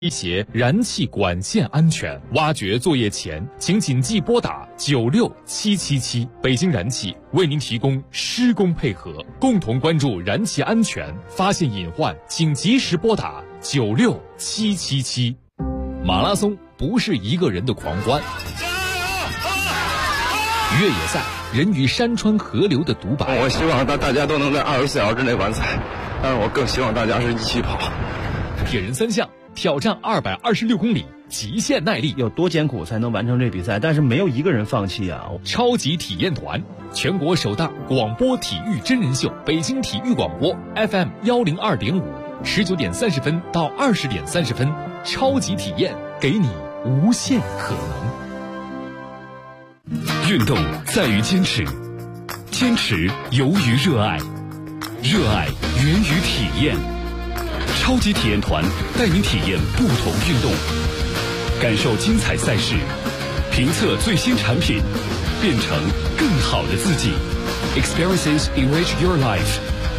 威胁燃气管线安全，挖掘作业前请紧急拨打96777。北京燃气为您提供施工配合，共同关注燃气安全，发现隐患请及时拨打96777。马拉松不是一个人的狂欢，越野赛人与山川河流的独白。 我希望大家都能在24小时之内完赛，但是我更希望大家是一起跑。 铁人三项挑战226公里，极限耐力， 有多艰苦才能完成这比赛？但是没有一个人放弃啊！ 超级体验团，全国首档广播体育真人秀，北京体育广播 FM 102.5，19点30分到20点30分，超级体验给你无限可能。 运动在于坚持，坚持由于热爱，热爱源于体验。超级体验团带您体验不同运动，感受精彩赛事，评测最新产品，变成更好的自己。Experiences enrich your life。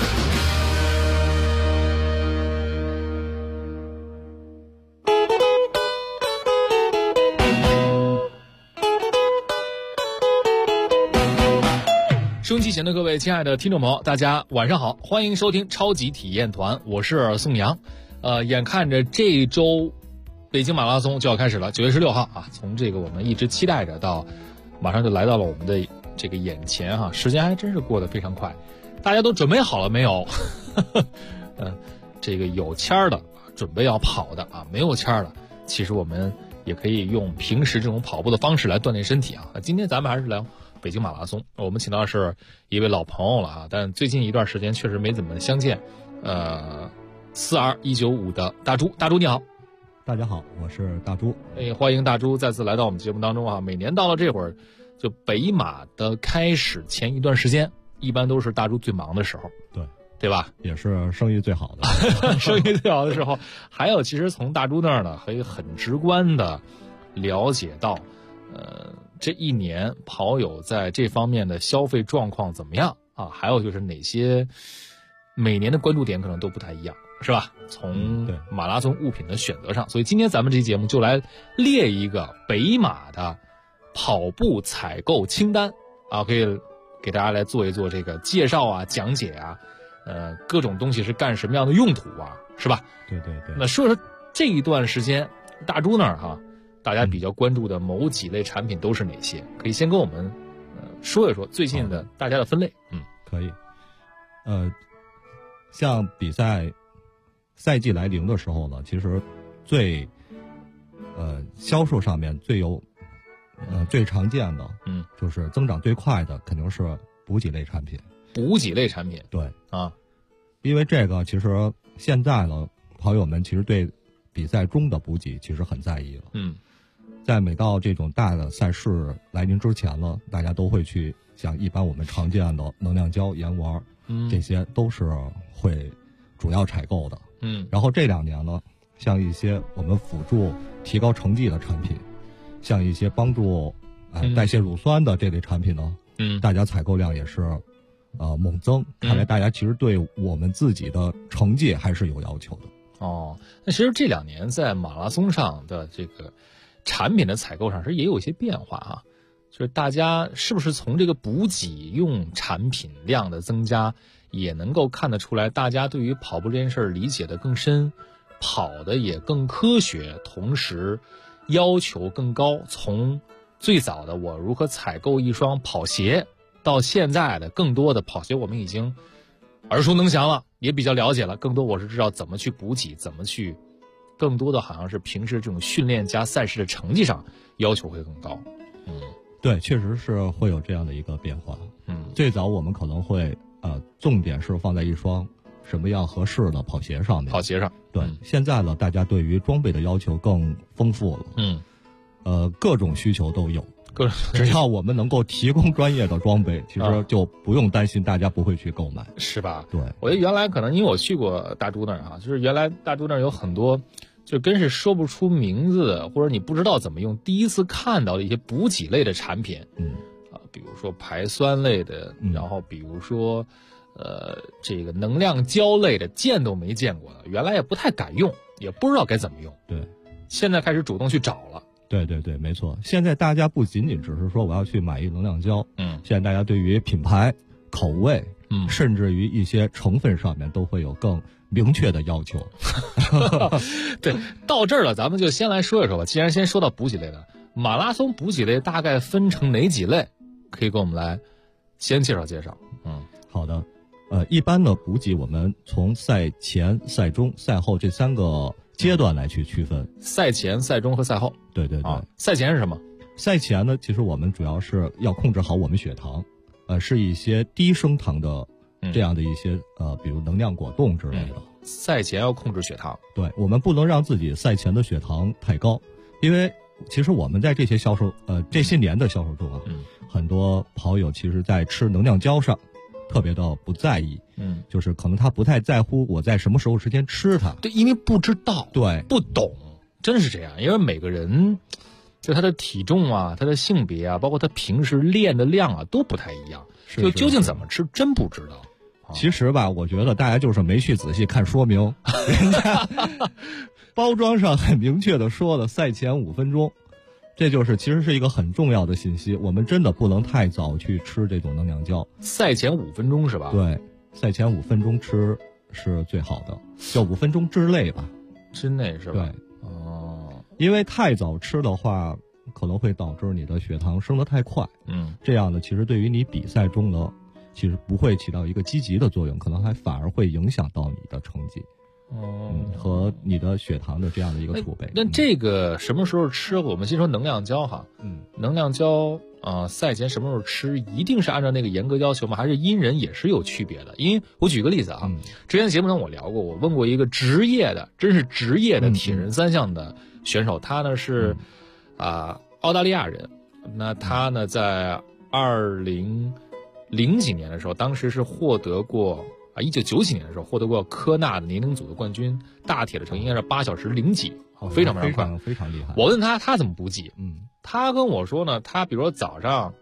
收音机前的各位亲爱的听众朋友，大家晚上好，欢迎收听超级体验团，我是宋阳。眼看着这一周北京马拉松就要开始了，9月16号啊，从这个我们一直期待着到马上就来到了我们的这个眼前哈，时间还真是过得非常快。大家都准备好了没有？这个有签儿的准备要跑的啊，没有签儿的，其实我们也可以用平时这种跑步的方式来锻炼身体啊。今天咱们还是聊北京马拉松，我们请到是一位老朋友了啊，但最近一段时间确实没怎么相见。42195的大猪你好。 大家好，我是大猪。 欢迎大猪再次来到我们节目当中啊。每年到了这会儿，就北马的开始前一段时间，一般都是大猪最忙的时候，对吧？ 也是生意最好的生意最好的时候。还有其实从大猪那儿呢，可以很直观的了解到这一年跑友在这方面的消费状况怎么样啊？还有就是哪些每年的关注点可能都不太一样，是吧？从马拉松物品的选择上，所以今天咱们这期节目就来列一个北马的跑步采购清单啊，可以给大家来做一做这个介绍啊、讲解啊，各种东西是干什么样的用途啊，是吧？ 对。 那说说这一段时间大猪那儿哈，大家比较关注的某几类产品都是哪些？可以先跟我们说一说最近的大家的分类。 可以。像比赛季来临的时候呢，其实销售上面最常见的就是增长最快的肯定是补给类产品。 补给类产品， 对啊， 因为这个其实现在呢，跑友们其实对比赛中的补给其实很在意了。在每到这种大的赛事来临之前呢，大家都会去像一般我们常见的能量胶、盐丸，这些都是会主要采购的。然后这2年呢，像一些我们辅助提高成绩的产品，像一些帮助代谢乳酸的这类产品呢，大家采购量也是猛增。看来大家其实对我们自己的成绩还是有要求的。 那其实这2年在马拉松上的这个产品的采购上是也有一些变化啊，就是大家是不是从这个补给用产品量的增加，也能够看得出来，大家对于跑步这件事理解的更深，跑的也更科学，同时要求更高。从最早的我如何采购一双跑鞋，到现在的更多的跑鞋我们已经耳熟能详了，也比较了解了，更多我是知道怎么去补给，怎么去，更多的好像是平时这种训练加赛事的成绩上要求会更高。 对，确实是会有这样的一个变化。最早我们可能会重点是放在一双什么样合适的跑鞋上面。对，现在呢，大家对于装备的要求更丰富了。各种需求都有。只要我们能够提供专业的装备，其实就不用担心大家不会去购买， 是吧？ 对， 我觉得原来可能因为我去过大猪那儿啊，就是原来大猪那儿有很多就跟是说不出名字的，或者你不知道怎么用，第一次看到的一些补给类的产品，比如说排酸类的，然后比如说这个能量胶类的见都没见过的，原来也不太敢用， 也不知道该怎么用。 对， 现在开始主动去找了。 对对对，没错。现在大家不仅仅只是说我要去买一能量胶，现在大家对于品牌、口味，甚至于一些成分上面都会有更明确的要求。 对，到这儿了，咱们就先来说一说吧。既然先说到补给类的，马拉松补给类大概分成哪几类？可以给我们来先介绍介绍。 好的。一般的补给我们从赛前、赛中、赛后这3个阶段来去区分。 赛前、赛中和赛后。 对对对。 赛前是什么？ 赛前呢，其实我们主要是要控制好我们血糖，是一些低升糖的这样的一些比如能量果冻之类的。 赛前要控制血糖。 对，我们不能让自己赛前的血糖太高，因为其实我们在这些这些年的销售中啊，很多跑友其实在吃能量胶上特别的不在意，就是可能他不太在乎我在什么时候时间吃它。 对，因为不知道， 对， 不懂，真是这样。因为每个人就他的体重啊，他的性别啊，包括他平时练的量啊，都不太一样。就究竟怎么吃，真不知道。 其实吧，我觉得大家就是没去仔细看说明，人家包装上很明确的说了，赛前5分钟。这就是其实是一个很重要的信息，我们真的不能太早去吃这种能量胶。 赛前5分钟是吧？ 对，赛前5分钟吃是最好的，就5分钟之内吧。 之内是吧？ 对，因为太早吃的话，可能会导致你的血糖升得太快。这样呢，其实对于你比赛中呢，其实不会起到一个积极的作用，可能还反而会影响到你的成绩。和你的血糖的这样的一个储备。 那这个什么时候吃？我们先说能量胶哈。能量胶赛前什么时候吃？一定是按照那个严格要求吗？还是因人也是有区别的？因为我举个例子啊，之前节目上我聊过，我问过一个职业的，真是职业的铁人3项的选手，他呢是澳大利亚人，那他呢在2000几年的时候，当时是获得过。1990几年的时候获得过科纳的年龄组的冠军，大铁的成绩应该是8小时0几，非常快， 非常厉害。 我问他怎么补给，他跟我说呢，他比如说早上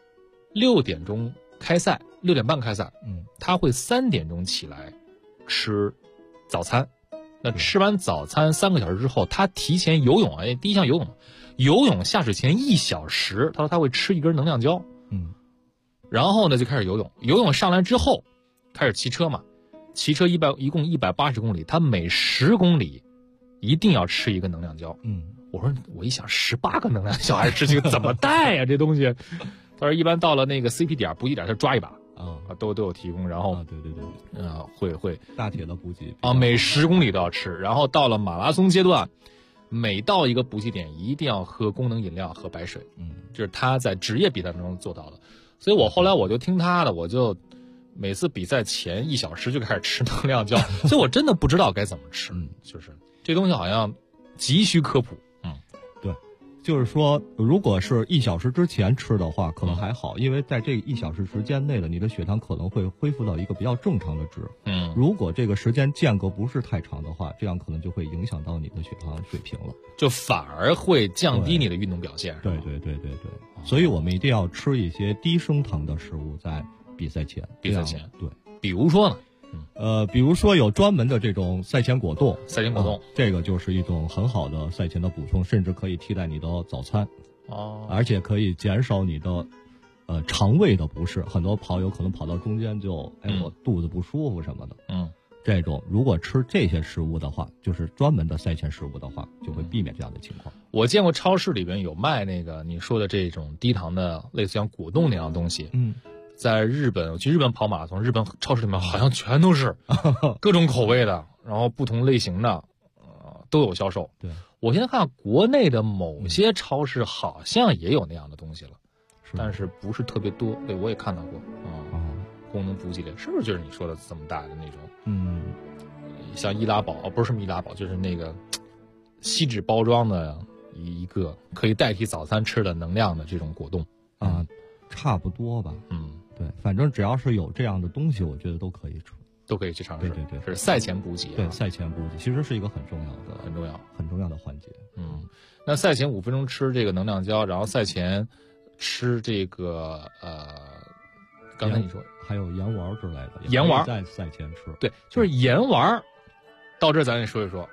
6点钟开赛，6点半开赛，他会3点钟起来吃早餐，那吃完早餐3个小时之后，他提前游泳，第一项游泳下水前1小时，他说他会吃一根能量胶，然后呢就开始游泳上来之后。开始骑车嘛，骑车一共180公里，他每10公里一定要吃一个能量胶。我一想18个能量胶还是吃几个，怎么带呀这东西？他说一般到了那个 CP 点补给点，他抓一把都有提供。然后对，会大铁的补给每10公里都要吃。然后到了马拉松阶段，每到一个补给点一定要喝功能饮料，喝白水。这是他在职业比赛中做到的。所以我后来我就听他的，我就。每次比赛前1小时就开始吃能量胶，所以我真的不知道该怎么吃。就是这东西好像急需科普。 对，就是说，如果是1小时之前吃的话，可能还好，因为在这1小时时间内呢，你的血糖可能会恢复到一个比较正常的值。如果这个时间间隔不是太长的话，这样可能就会影响到你的血糖水平了， 就反而会降低你的运动表现。 对，所以我们一定要吃一些低升糖的食物在。比赛前， 对，比如说呢， 比如说有专门的这种赛前果冻， 这个就是一种很好的赛前的补充，甚至可以替代你的早餐，而且可以减少你的肠胃的不适。很多跑友可能跑到中间就我肚子不舒服什么的，这种如果吃这些食物的话，就是专门的赛前食物的话，就会避免这样的情况。 我见过超市里边有卖那个你说的这种低糖的，类似像果冻那样的东西。在日本，我去日本跑马拉松，日本超市里面好像全都是各种口味的，然后不同类型的，都有销售。 对， 我现在看国内的某些超市好像也有那样的东西了，但是不是特别多。对，我也看到过功能补给类，是不是就是你说的这么大的那种？像易拉宝，不是什么易拉宝，就是那个锡纸包装的一个可以代替早餐吃的能量的这种果冻差不多吧。对，反正只要是有这样的东西，我觉得都可以吃， 都可以去尝试。 对， 是赛前补给。 对，赛前补给其实是一个很重要的环节。 那赛前5分钟吃这个能量胶，然后赛前吃这个刚才你说还有盐丸之类的， 盐丸在赛前吃。 对，就是盐丸。到这咱也说一说，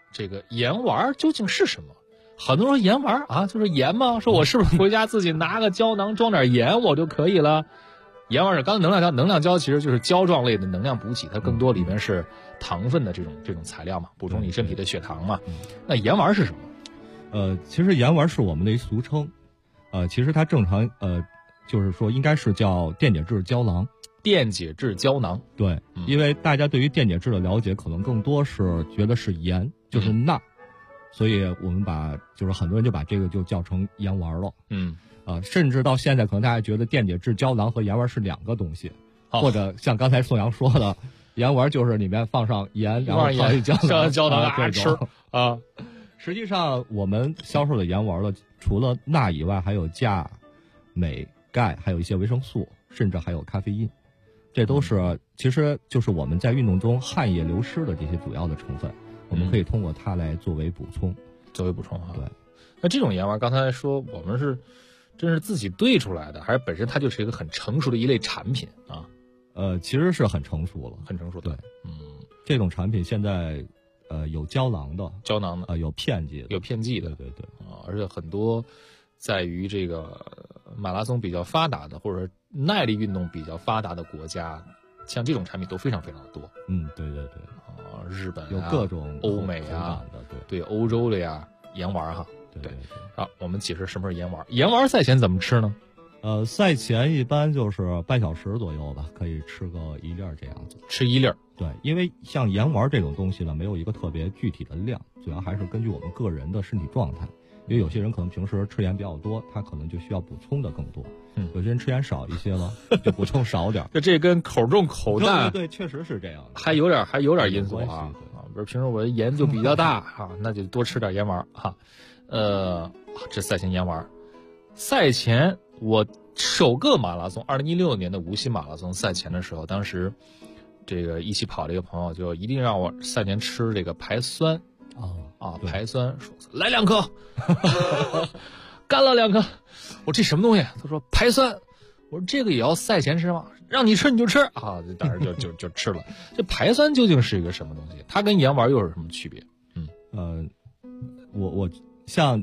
这个盐丸究竟是什么？很多人说盐丸啊，就是盐吗？说我是不是回家自己拿个胶囊装点盐我就可以了？盐丸是刚才能量胶其实就是胶状类的能量补给，它更多里面是糖分的这种材料嘛，补充你身体的血糖嘛。那盐丸是什么？ 其实盐丸是我们的一俗称，其实它正常就是说应该是叫电解质胶囊。 电解质胶囊， 对，因为大家对于电解质的了解可能更多是觉得是盐，就是钠，所以我们就是很多人就把这个就叫成盐丸了。甚至到现在可能大家觉得电解质胶囊和盐丸是两个东西，或者像刚才宋阳说的，盐丸就是里面放上盐，然后放一胶囊吃啊。 实际上我们销售的盐丸呢，除了钠以外，还有钾、镁、钙，还有一些维生素，甚至还有咖啡因。这都是其实就是我们在运动中汗液流失的这些主要的成分，我们可以通过它来作为补充。 哈。 对。 那这种盐丸刚才说我们是真是自己兑出来的，还是本身它就是一个很成熟的一类产品啊？ 其实是很成熟了， 很成熟的。 对，这种产品现在有胶囊的，有片剂的，对。 而且很多在于这个马拉松比较发达的，或者耐力运动比较发达的国家，像这种产品都非常非常的多。 对。 日本有各种欧美啊，对欧洲的呀，盐丸哈。 对。 好，我们解释什么是盐丸。盐丸赛前怎么吃呢？ 赛前一般就是半小时左右吧，可以吃个1粒这样子。 吃1粒。 对，因为像盐丸这种东西呢，没有一个特别具体的量，主要还是根据我们个人的身体状态。因为有些人可能平时吃盐比较多，他可能就需要补充的更多。有些人吃盐少一些了，就补充少点。 就这跟口重口淡， 对，确实是这样的， 还有点因素啊。比如平时我的盐就比较大啊，那就多吃点盐丸哈。这赛前盐丸。赛前我首个马拉松，2016年的无锡马拉松赛前的时候，当时这个一起跑的一个朋友就一定让我赛前吃这个排酸。排酸，说来2颗，干了2颗。我这什么东西？他说排酸。我说这个也要赛前吃吗？让你吃你就吃啊！当时就吃了。这排酸究竟是一个什么东西？它跟盐丸又是什么区别？ 我像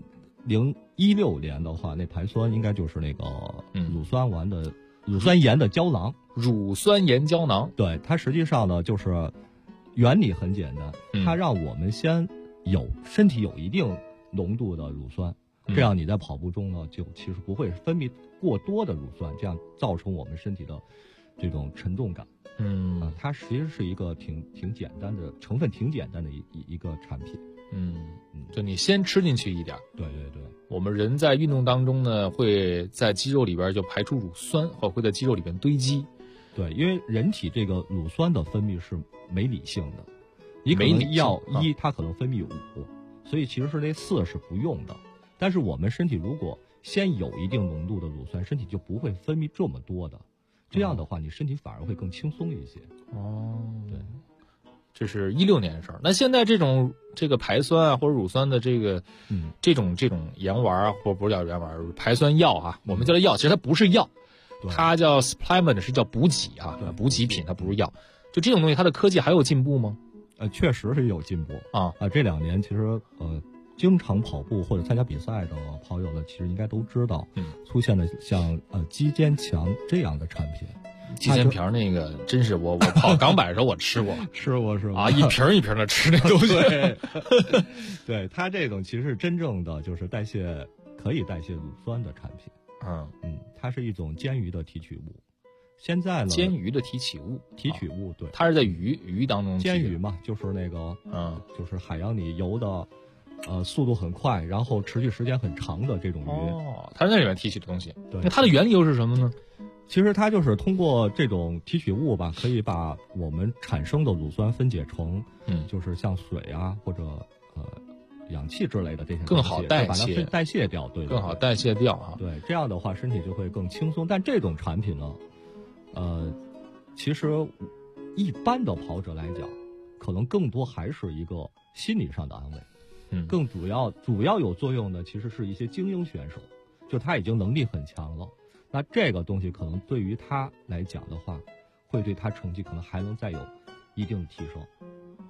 2016年的话，那排酸应该就是那个乳酸盐的胶囊。 乳酸盐胶囊， 对，它实际上呢就是原理很简单，它让我们先身体有一定浓度的乳酸，这样你在跑步中呢就其实不会分泌过多的乳酸，这样造成我们身体的这种沉重感。它其实是一个挺简单的成分，挺简单的一个产品。 就你先吃进去一点。 对。 我们人在运动当中呢，会在肌肉里边就排出乳酸，或会在肌肉里边堆积。 对，因为人体这个乳酸的分泌是没理性的。你可能要1，它可能分泌5，所以其实是那4是不用的。但是我们身体如果先有一定浓度的乳酸，身体就不会分泌这么多的，这样的话你身体反而会更轻松一些。对， 这是16年的事儿。那现在这个排酸啊或者乳酸的这种盐丸啊，或不是叫盐丸，排酸药啊，我们叫它药，其实它不是药，它叫 supplement， 是叫补给啊，补给品，它不是药。就这种东西，它的科技还有进步吗？ 确实是有进步这2年其实经常跑步或者参加比赛的跑友呢，其实应该都知道，出现了像肌坚强这样的产品。 肌坚强那个真是我跑港百的时候我吃过是吧？ 一瓶一瓶的吃那东西。 对，它这种其实是真正的就是可以代谢乳酸的产品。它是一种煎鱼的提取物。现在呢， 煎鱼的提取物， 对， 它是在鱼当中煎鱼嘛，就是那个就是海洋里游的速度很快，然后持续时间很长的这种鱼。 它在里面提取的东西。 对， 那它的原理又是什么呢？ 其实它就是通过这种提取物吧，可以把我们产生的乳酸分解成就是像水啊或者氧气之类的这些更好代谢， 把它代谢掉。对， 更好代谢掉啊。 对，这样的话身体就会更轻松。但这种产品呢，其实一般的跑者来讲，可能更多还是一个心理上的安慰。更主要有作用的其实是一些精英选手，就他已经能力很强了，那这个东西可能对于他来讲的话，会对他成绩可能还能再有一定的提升。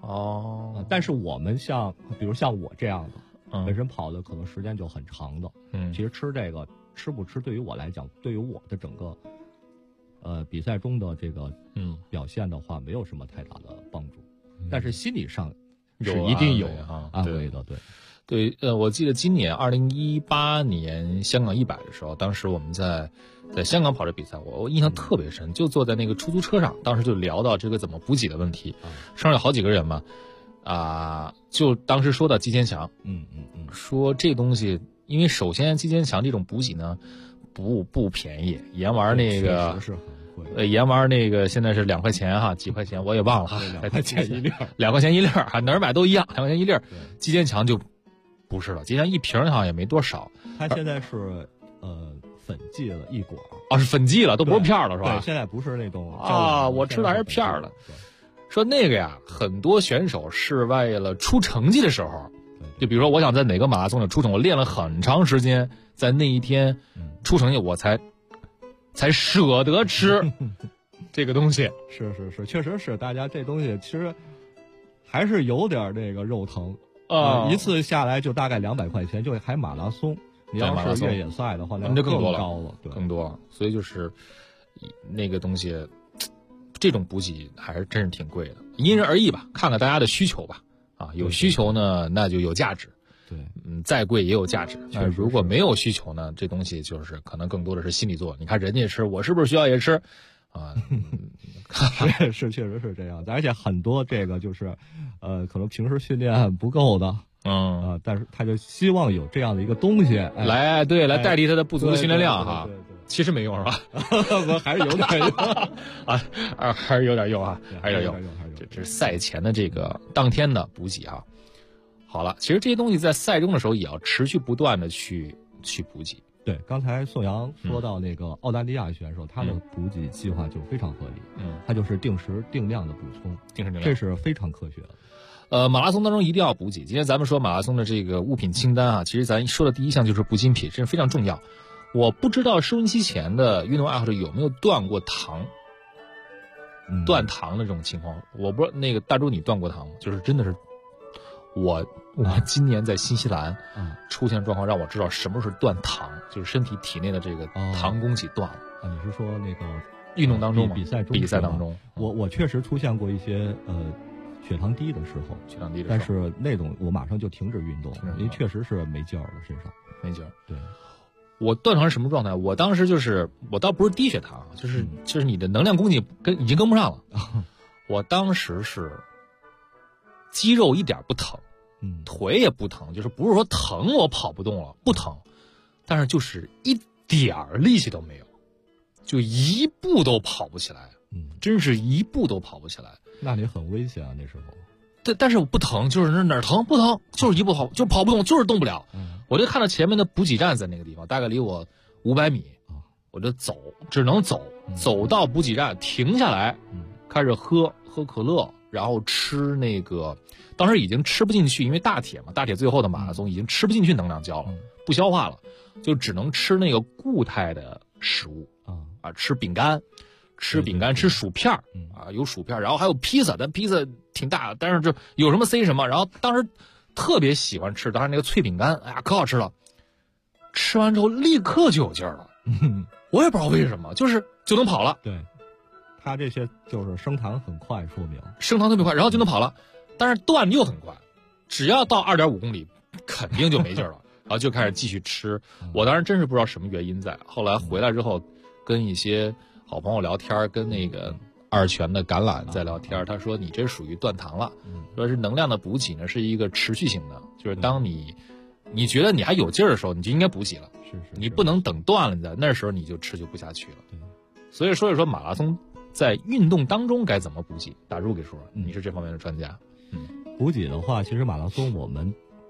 但是我们比如像我这样的，本身跑的可能时间就很长的，其实吃这个吃不吃对于我来讲，对于我的整个比赛中的这个表现的话，没有什么太大的帮助，但是心理上是一定有安慰的， 对，我记得今年2018年香港100的时候，当时我们在香港跑这比赛，我印象特别深，就坐在那个出租车上，当时就聊到这个怎么补给的问题，车上有好几个人嘛，就当时说到肌坚强，说这东西，因为首先肌坚强这种补给呢，不便宜，盐丸那个是很贵， 盐丸那个现在是2块钱哈，几块钱我也忘了哈 ，2块钱一粒 ，2块钱一粒哈，哪儿买都一样，2块钱一粒，肌坚强就不是了，肌坚强一瓶好像也没多少， 它现在是粉剂了一管， 是粉剂了，都不是片了是吧？ 对，现在不是那种我知道还是片了。说那个呀，很多选手是为了出成绩的时候，就比如说我想在哪个马拉松里出成，我练了很长时间，在那一天出成绩，我才舍得吃这个东西。 是，确实是，大家这东西其实还是有点那个肉疼一次下来就大概200块钱，就还马拉松。你要是越野赛的话，那就更多了，对， 更多。所以就是那个东西，这种补给还是真是挺贵的，因人而异吧，看看大家的需求吧。有需求呢，那就有价值。 对， 再贵也有价值。但如果没有需求呢，这东西就是可能更多的是心理作用。你看人家吃，我是不是需要也吃？ 是，确实是这样。而且很多这个就是，可能平时训练不够的。但是他就希望有这样的一个东西来代替他的不足的训练量哈，其实没用是吧？ 还是有点用还是有点用啊，还是有点用。这是赛前的这个当天的补给啊。好了，其实这些东西在赛中的时候也要持续不断的去补给。 对，刚才宋阳说到那个澳大利亚选手，他的补给计划就非常合理，他就是定时定量的补充，这是非常科学的。 马拉松当中一定要补给。今天咱们说马拉松的这个物品清单啊，其实咱说的第一项就是补给品，这是非常重要。我不知道收音机前的运动爱好者有没有断过糖，断糖的这种情况。我不知道那个大周你断过糖，就是真的是我今年在新西兰出现状况，让我知道什么是断糖，就是身体体内的这个糖供给断了。 你是说那个运动当中吗？ 比赛当中， 我确实出现过一些血糖低的时候，但是那种我马上就停止运动，因为确实是没劲儿了，身上没劲儿。 对， 我断糖是什么状态？我当时我倒不是低血糖，就是你的能量供给已经跟不上了。我当时是肌肉一点不疼，腿也不疼，就是不是说疼我跑不动了，不疼，但是就是一点力气都没有，就一步都跑不起来。真是一步都跑不起来。 那你很危险啊，那时候。 对，但是我不疼，就是哪儿疼不疼，就是一步就跑不动，就是动不了。我就看到前面的补给站在那个地方，大概离我500米，我就走，只能走到补给站停下来，开始喝可乐，然后吃那个，当时已经吃不进去，因为大铁最后的马拉松已经吃不进去能量胶了，不消化了，就只能吃那个固态的食物吃饼干。吃薯片有薯片，然后还有披萨，但披萨挺大的，但是就有什么塞什么。然后当时特别喜欢吃，当时那个脆饼干，哎呀，可好吃了。吃完之后立刻就有劲儿了，我也不知道为什么，就能跑了。 对，他这些就是升糖很快，说明升糖特别快，然后就能跑了。但是断又很快，只要到2.5公里，肯定就没劲儿了，然后就开始继续吃。我当时真是不知道什么原因在，后来回来之后跟一些好朋友聊天，跟那个2全的橄榄在聊天，他说你这属于断糖了，说是能量的补给呢是一个持续性的，就是当你觉得你还有劲儿的时候，你就应该补给了，你不能等断了，你在那时候你就吃就不下去了。所以说马拉松在运动当中该怎么补给，大柱给说，你是这方面的专家。 补给的话，其实马拉松我们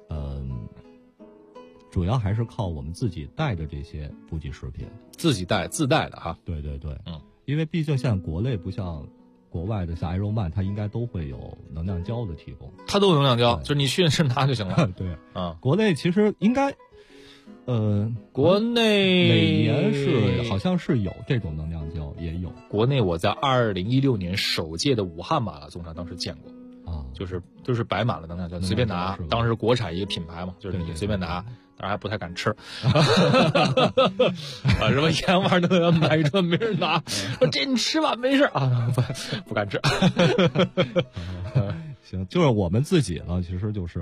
主要还是靠我们自己带的这些补给食品， 自带的哈。 对，因为毕竟像国内不像国外的，像艾若曼，它应该都会有能量胶的提供， 它都有能量胶，就是你去是拿就行了。 对国内其实应该， 国内每年好像是有这种能量胶，也有。 国内我在2016年首届的武汉马拉松上当时见过， 就是都是摆满了能量胶，随便拿。当时国产一个品牌嘛，就是你随便拿，当然还不太敢吃。什么盐丸都要买着，没人拿。说这你吃吧，没事啊，不敢吃。 行，就是我们自己呢，其实就是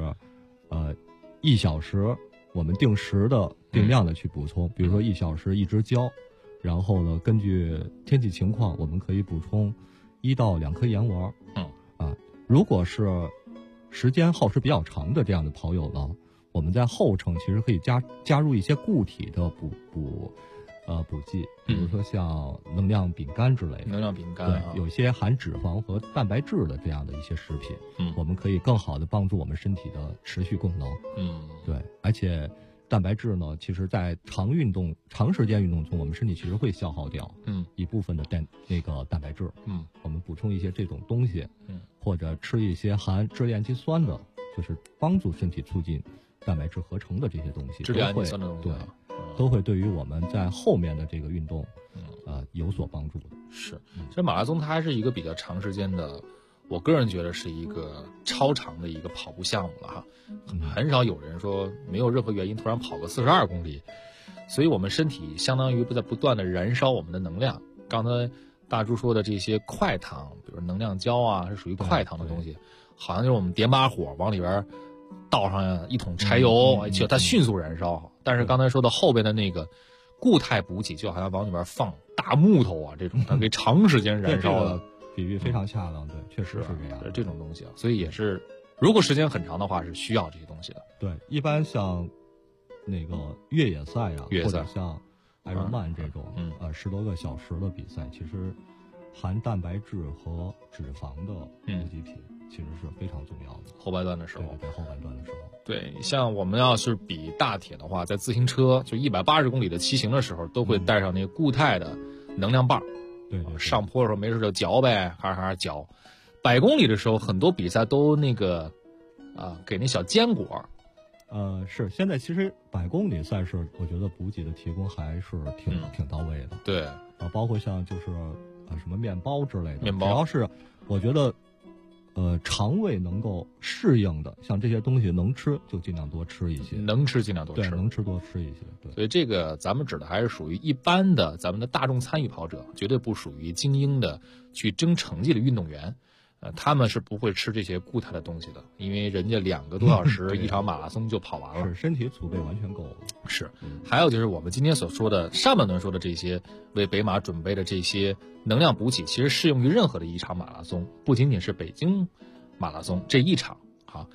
1小时我们定时的定量的去补充，比如说1小时1支胶，然后呢，根据天气情况，我们可以补充1到2颗盐丸。如果是时间耗时比较长的这样的跑友呢，我们在后程其实可以加入一些固体的补剂，比如说像能量饼干之类的。 能量饼干， 对，有些含脂肪和蛋白质的这样的一些食品，我们可以更好的帮助我们身体的持续功能。对，而且蛋白质呢，其实在长时间运动中，我们身体其实会消耗掉一部分的蛋白质。我们补充一些这种东西，或者吃一些含支链肌酸的，就是帮助身体促进蛋白质合成的这些东西， 支链肌酸的东西， 对，都会对于我们在后面的这个运动，有所帮助的。 是，其实马拉松它还是一个比较长时间的，我个人觉得是一个超长的一个跑步项目了哈。很少有人说没有任何原因突然跑个42公里，所以我们身体相当于在不断的燃烧我们的能量。刚才大猪说的这些快糖，比如能量胶啊，是属于快糖的东西，好像就是我们点把火往里边倒上一桶柴油，就它迅速燃烧。但是刚才说的后边的那个固态补给，就好像往里边放大木头啊，这种它可以长时间燃烧的。 比喻非常恰当，对，确实是这样。 这种东西啊，所以也是，如果时间很长的话，是需要这些东西的。 对，一般像那个越野赛啊，或者像Ironman 这种10多个小时的比赛，其实含蛋白质和脂肪的补给品其实是非常重要的。 后半段的时候， 对，后半段的时候， 对，像我们要是比大铁的话，在自行车就180公里的骑行的时候，都会带上那个固态的能量棒。 对， 上坡的时候没事就嚼呗，哈嚼。100公里的时候，很多比赛都那个给那小坚果。 是，现在其实100公里赛事，我觉得补给的提供还是挺到位的。 对， 包括像就是什么面包之类的， 面包只要是我觉得肠胃能够适应的，像这些东西能吃就尽量多吃一些， 能吃尽量多吃， 对，能吃多吃一些。对， 所以这个咱们指的还是属于一般的咱们的大众参与跑者，绝对不属于精英的去争成绩的运动员。他们是不会吃这些固态的东西的，因为人家2个多小时一场马拉松就跑完了， 是身体储备完全够了。 是，还有就是我们今天所说的上半段说的这些为北马准备的这些能量补给，其实适用于任何的一场马拉松，不仅仅是北京马拉松这一场哈。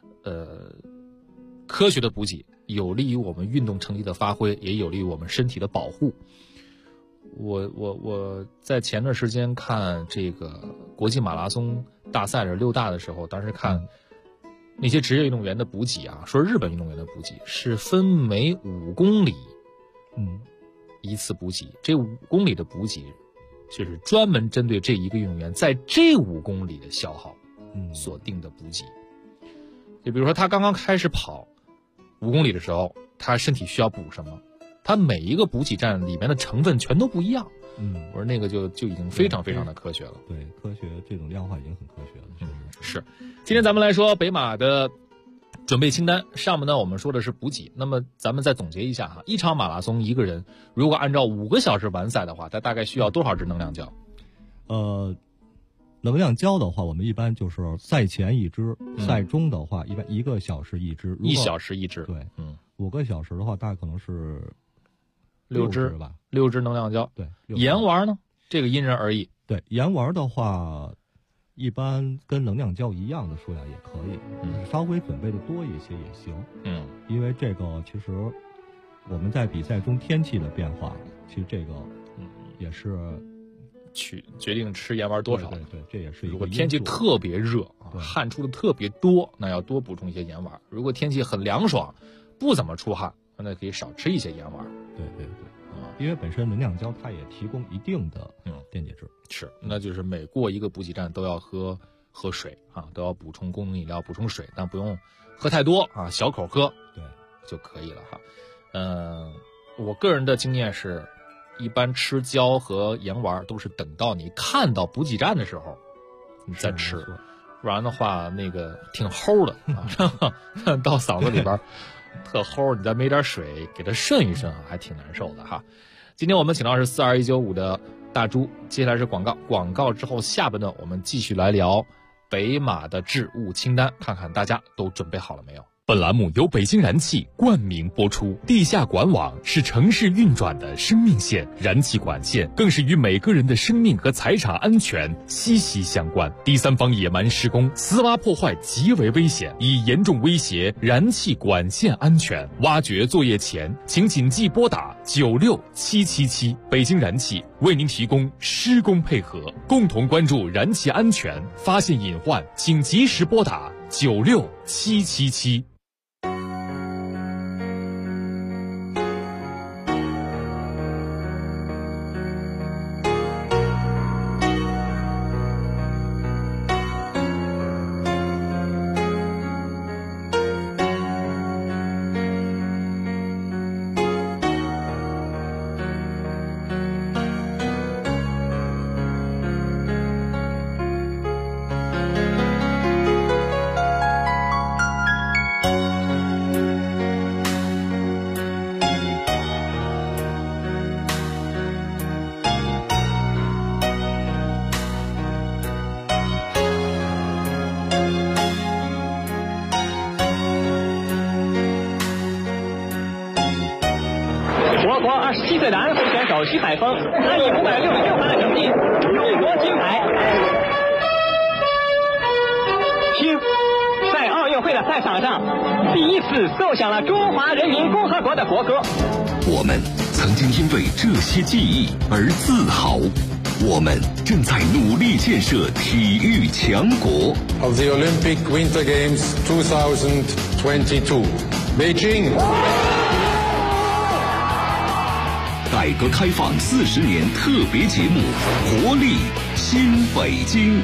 科学的补给有利于我们运动成绩的发挥，也有利于我们身体的保护。我在前段时间看这个国际马拉松大赛是6大的时候，当时看那些职业运动员的补给啊，说日本运动员的补给是分每5公里，一次补给，这5公里的补给就是专门针对这一个运动员在这5公里的消耗，所定的补给。就比如说他刚刚开始跑5公里的时候，他身体需要补什么？它每一个补给站里面的成分全都不一样。我说那个就已经非常非常的科学了。 对，科学这种量化已经很科学了。 是。今天咱们来说北马的准备清单，上面呢我们说的是补给，那么咱们再总结一下哈，一场马拉松一个人如果按照5个小时完赛的话，他大概需要多少支能量胶？ 能量胶的话，我们一般就是赛前1支，赛中的话一般1个小时1支 ，1小时1支。 对，5个小时的话，大概可能是 6支吧 ，6支能量胶。 对， 盐丸呢，这个因人而异。 对，盐丸的话，一般跟能量胶一样的数量也可以，稍微准备的多一些也行。因为这个其实我们在比赛中天气的变化，其实这个也是决定吃盐丸多少。 对，这也是一个。 如果天气特别热汗出的特别多，那要多补充一些盐丸。如果天气很凉爽，不怎么出汗，那可以少吃一些盐丸。 对，因为本身能量胶它也提供一定的电解质。 是，那就是每过一个补给站都要喝水啊，都要补充功能饮料，补充水，但不用喝太多啊，小口喝， 对就可以了哈。我个人的经验是，一般吃胶和盐丸都是等到你看到补给站的时候你再吃。 不然的话那个挺齁的啊，到嗓子里边特齁，你再没点水给它渗一渗啊，还挺难受的哈。今天我们请到是42195的大猪，接下来是广告，广告之后下半段我们继续来聊北马的置物清单，看看大家都准备好了没有。 本栏目由北京燃气冠名播出。地下管网是城市运转的生命线，燃气管线更是与每个人的生命和财产安全息息相关。第三方野蛮施工、私挖破坏极为危险，已严重威胁燃气管线安全。挖掘作业前，请谨记拨打96777。北京燃气为您提供施工配合，共同关注燃气安全，发现隐患请及时拨打96777。 27岁男会选手徐海峰按以566分的成绩荣夺金牌。听，在奥运会的赛场上，第一次奏响了中华人民共和国的国歌。 我们曾经因为这些记忆而自豪，我们正在努力建设体育强国。 Of the Olympic Winter Games 2022, Beijing。 改革开放40年特别节目，活力新北京。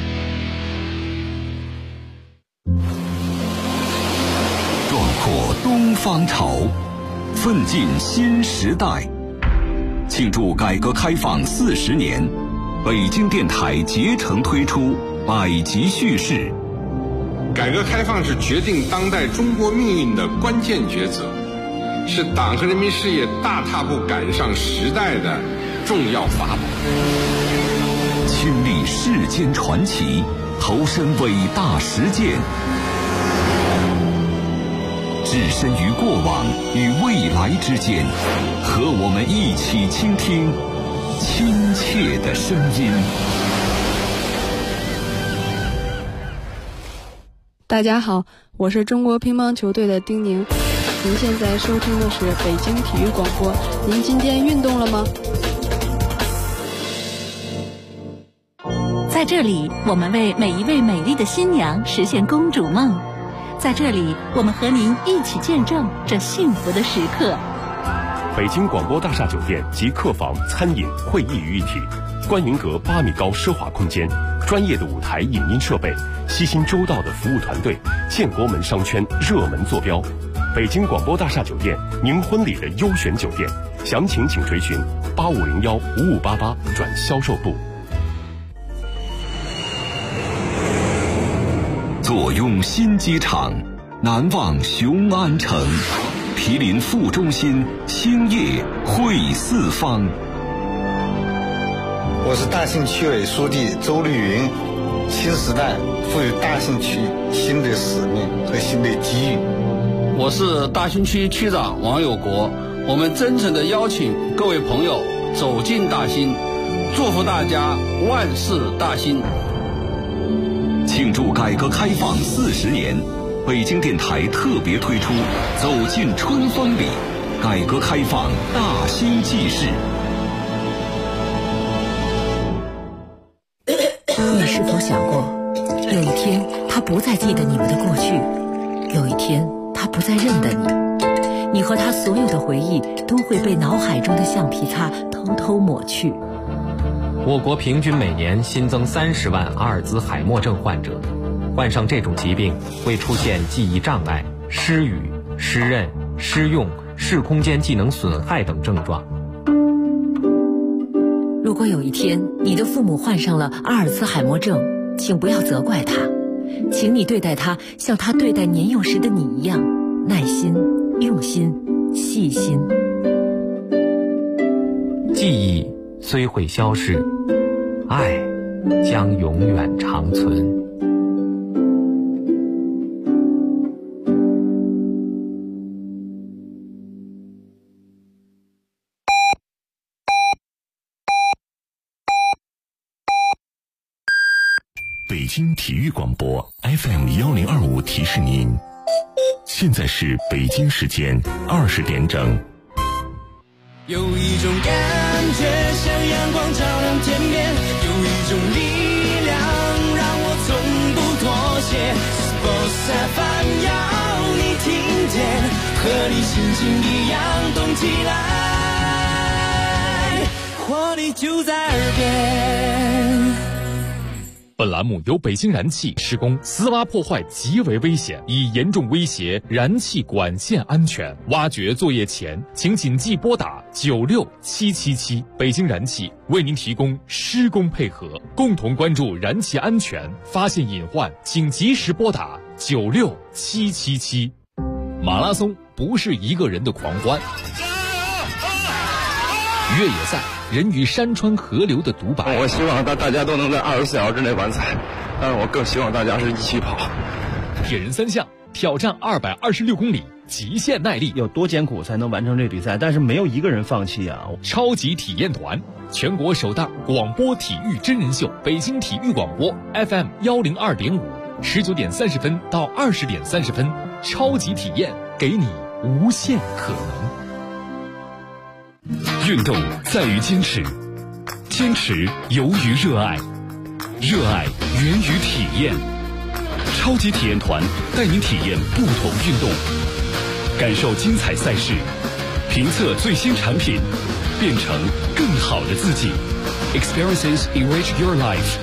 壮阔东方潮，奋进新时代。庆祝改革开放40年，北京电台竭诚推出百集叙事。 改革开放是决定当代中国命运的关键抉择，是党和人民事业大踏步赶上时代的重要法宝。 亲历世间传奇，投身伟大实践，置身于过往与未来之间，和我们一起倾听亲切的声音。 大家好，我是中国乒乓球队的丁宁。您现在收听的是北京体育广播。您今天运动了吗？ 在这里，我们为每一位美丽的新娘实现公主梦。在这里，我们和您一起见证这幸福的时刻。 北京广播大厦酒店及客房、餐饮、会议于一体，观云阁8米高奢华空间，专业的舞台影音设备，悉心周到的服务团队，建国门商圈热门坐标。北京广播大厦酒店，您婚礼的优选酒店，详情请垂询8501-5588转销售部。 坐拥新机场，难忘雄安城，毗邻副中心，兴业汇四方。 我是大兴区委书记周绿云。新时代赋予大兴区新的使命和新的机遇。 我是大兴区区长王有国。我们真诚地邀请各位朋友走进大兴，祝福大家万事大兴。 庆祝改革开放40年，北京电台特别推出《走进春风里》改革开放大兴纪事。 你是否想过，有一天他不再记得你们的过去，有一天他不再认得你，你和他所有的回忆都会被脑海中的橡皮擦偷偷抹去。 我国平均每年新增30万阿尔兹海默症患者，患上这种疾病会出现记忆障碍、失语、失认、失用、视空间技能损害等症状。 如果有一天你的父母患上了阿尔兹海默症，请不要责怪他， 请你对待他像他对待年幼时的你一样，耐心、用心、细心。 记忆虽会消逝，爱将永远长存。 北京体育广播 FM1025提示您，现在是北京时间20点整。 有一种感觉像阳光照亮天边，有一种力量让我从不妥协。Sports FM 要你听见，和你心情一样动起来，活力就在耳边。 本栏目由北京燃气施工丝挖破坏极为危险，已严重威胁燃气管线安全。挖掘作业前，请谨记拨打96777。北京燃气为您提供施工配合，共同关注燃气安全，发现隐患请及时拨打96777。马拉松不是一个人的狂欢，越野赛人与山川河流的独白。 我希望大家都能在24小时之内完赛，但是我更希望大家是一起跑。 铁人3项挑战226公里，极限耐力， 有多艰苦才能完成这比赛？但是没有一个人放弃啊！ 超级体验团，全国首档广播体育真人秀，北京体育广播 FM102.5，19点30分到20点30分，超级体验，给你无限可能。 运动在于坚持，坚持由于热爱，热爱源于体验。超级体验团带您体验不同运动，感受精彩赛事，评测最新产品，变成更好的自己。Experiences enrich your life。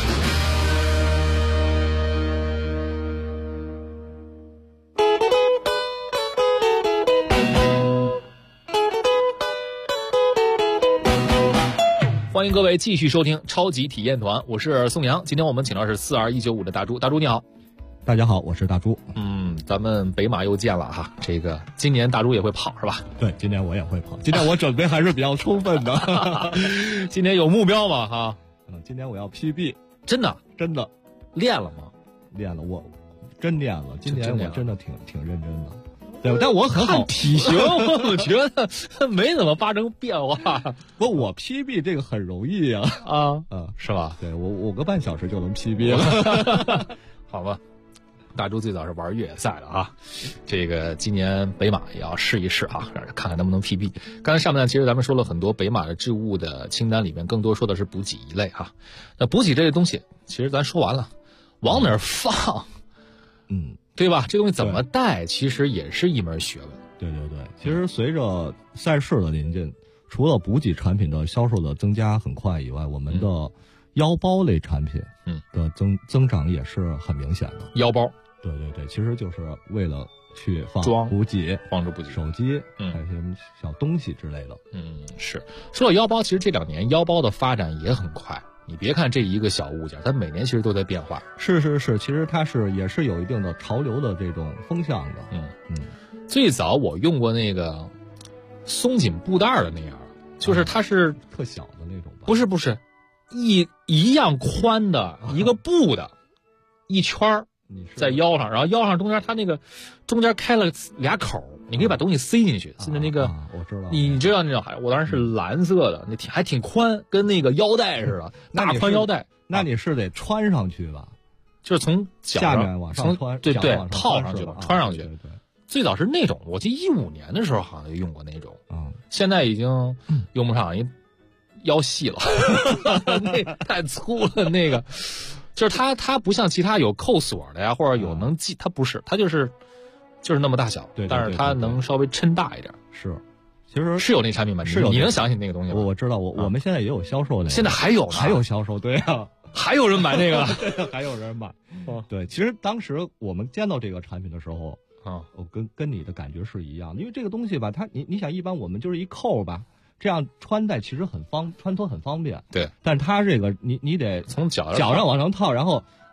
欢迎各位继续收听超级体验团，我是宋阳。今天我们请到是42195的大猪，大猪你好。 大家好，我是大猪。 咱们北马又见了哈。这个今年大猪也会跑是吧？ 对，今年我也会跑。今年我准备还是比较充分的。 今年有目标吗？哈。 今年我要 PB。 真的？ 真的。 练了吗？ 练了，我真练了。今年我真的挺认真的。对，但我很好体型，我觉得没怎么发生变化。 我 PB 这个很容易啊， 是吧？ 对，我5个半小时就能 PB 了。 好吧，大猪最早是玩越野赛的啊，这个今年北马也要试一试啊，看看能不能 PB。刚才上半段其实咱们说了很多北马的置物的清单里面，更多说的是补给一类啊。那补给这类东西，其实咱说完了，往哪儿放？对吧？这东西怎么带，其实也是一门学问。 对，其实随着赛事的临近，除了补给产品的销售的增加很快以外，我们的腰包类产品的增长也是很明显的。 腰包， 对，其实就是为了去放补给， 放着补给手机，还有些小东西之类的。 是。说到腰包，其实这2年腰包的发展也很快。你别看这一个小物件，它每年其实都在变化。 是，其实它也是有一定的潮流的这种风向的。 最早我用过那个松紧布袋的那样，就是它是特小的那种吧？ 不是，一样宽的一个布的一圈在腰上，然后腰上中间它那个中间开了俩口，你可以把东西塞进去，塞在那个我知道， 你知道那种，我当时是蓝色的，那还挺宽，跟那个腰带似的，大宽腰带。 那你是得穿上去吧？ 就是从脚上下面往上穿， 对，套上去了，穿上去。 对。 最早是那种，我记得15年的时候好像就用过那种，现在已经用不上，因为腰细了，那太粗了，那个。就是它不像其他有扣锁的呀，或者有能系，它不是，它就是那么大小， 对， 但是它能稍微抻大一点。 是，其实是有那产品吗？ 是有， 你能想起那个东西吗？ 我知道，我们现在也有销售的， 现在还有呢， 还有销售，对啊， 还有人买那个， 还有人买。对，其实当时我们见到这个产品的时候，我跟你的感觉是一样的，因为这个东西吧，它你想，一般我们就是一扣吧。这样穿戴其实穿脱很方便， 对。 但它这个你得从脚上往上套，然后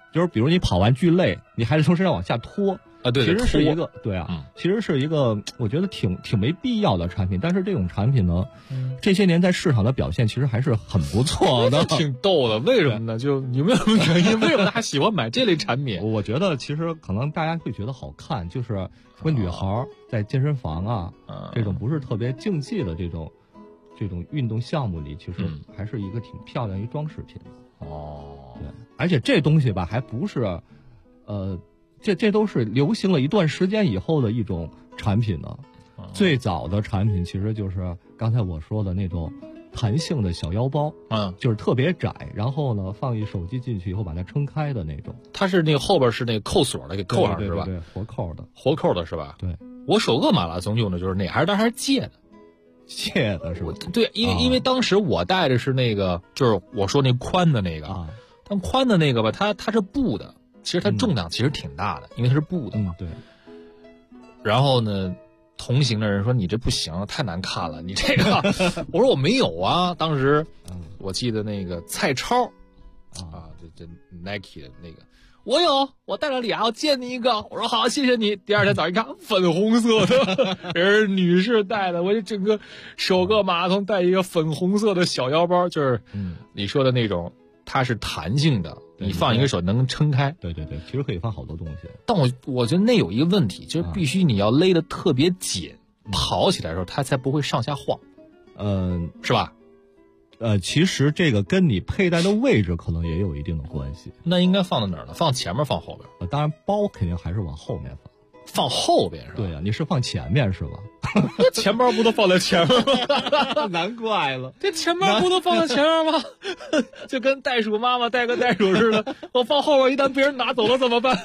就是比如你跑完巨累，你还得从身上往下拖啊，对， 其实是一个对啊，其实是一个我觉得挺没必要的产品。但是这种产品呢，这些年在市场的表现其实还是很不错的， 挺逗的。为什么呢？就有没有什么原因？为什么大家喜欢买这类产品？ 我觉得其实可能大家会觉得好看，就是说女孩在健身房啊，这种不是特别竞技的这种运动项目里，其实还是一个挺漂亮一装饰品的。 哦， 对，而且这东西吧，还不是，这都是流行了一段时间以后的一种产品呢。最早的产品其实就是刚才我说的那种弹性的小腰包，就是特别窄，然后呢放一手机进去以后把它撑开的那种。 它是那个后边是那个扣锁的，给扣上是吧？ 对，活扣的是吧？ 对， 我首个马拉松用的就是那，当时还是借的是吧？ 对，因为当时我带的是那个，就是我说那宽的那个，但宽的那个吧，它是布的，其实它重量其实挺大的，因为它是布的嘛。 对。 然后呢，同行的人说你这不行，太难看了，你这个，我说我没有啊。当时我记得那个蔡超这 Nike 的那个。我带了俩，我借你一个。我说好，谢谢你。第二天早上一看，粉红色的，人是女士带的。我就整个首个马拉松带一个粉红色的小腰包，就是你说的那种，它是弹性的，你放一个手能撑开。 对，其实可以放好多东西。 但我觉得那有一个问题，就是必须你要勒得特别紧，跑起来的时候它才不会上下晃。是吧？ 其实这个跟你佩戴的位置可能也有一定的关系。 那应该放在哪儿呢？放前面，放后边？ 当然，包肯定还是往后面放。 放后边是吧？ 对呀，你是放前面是吧？ 那钱包不都放在前面吗？ 难怪了， 这钱包不都放在前面吗？就跟袋鼠妈妈带个袋鼠似的，我放后边，一旦被人拿走了怎么办？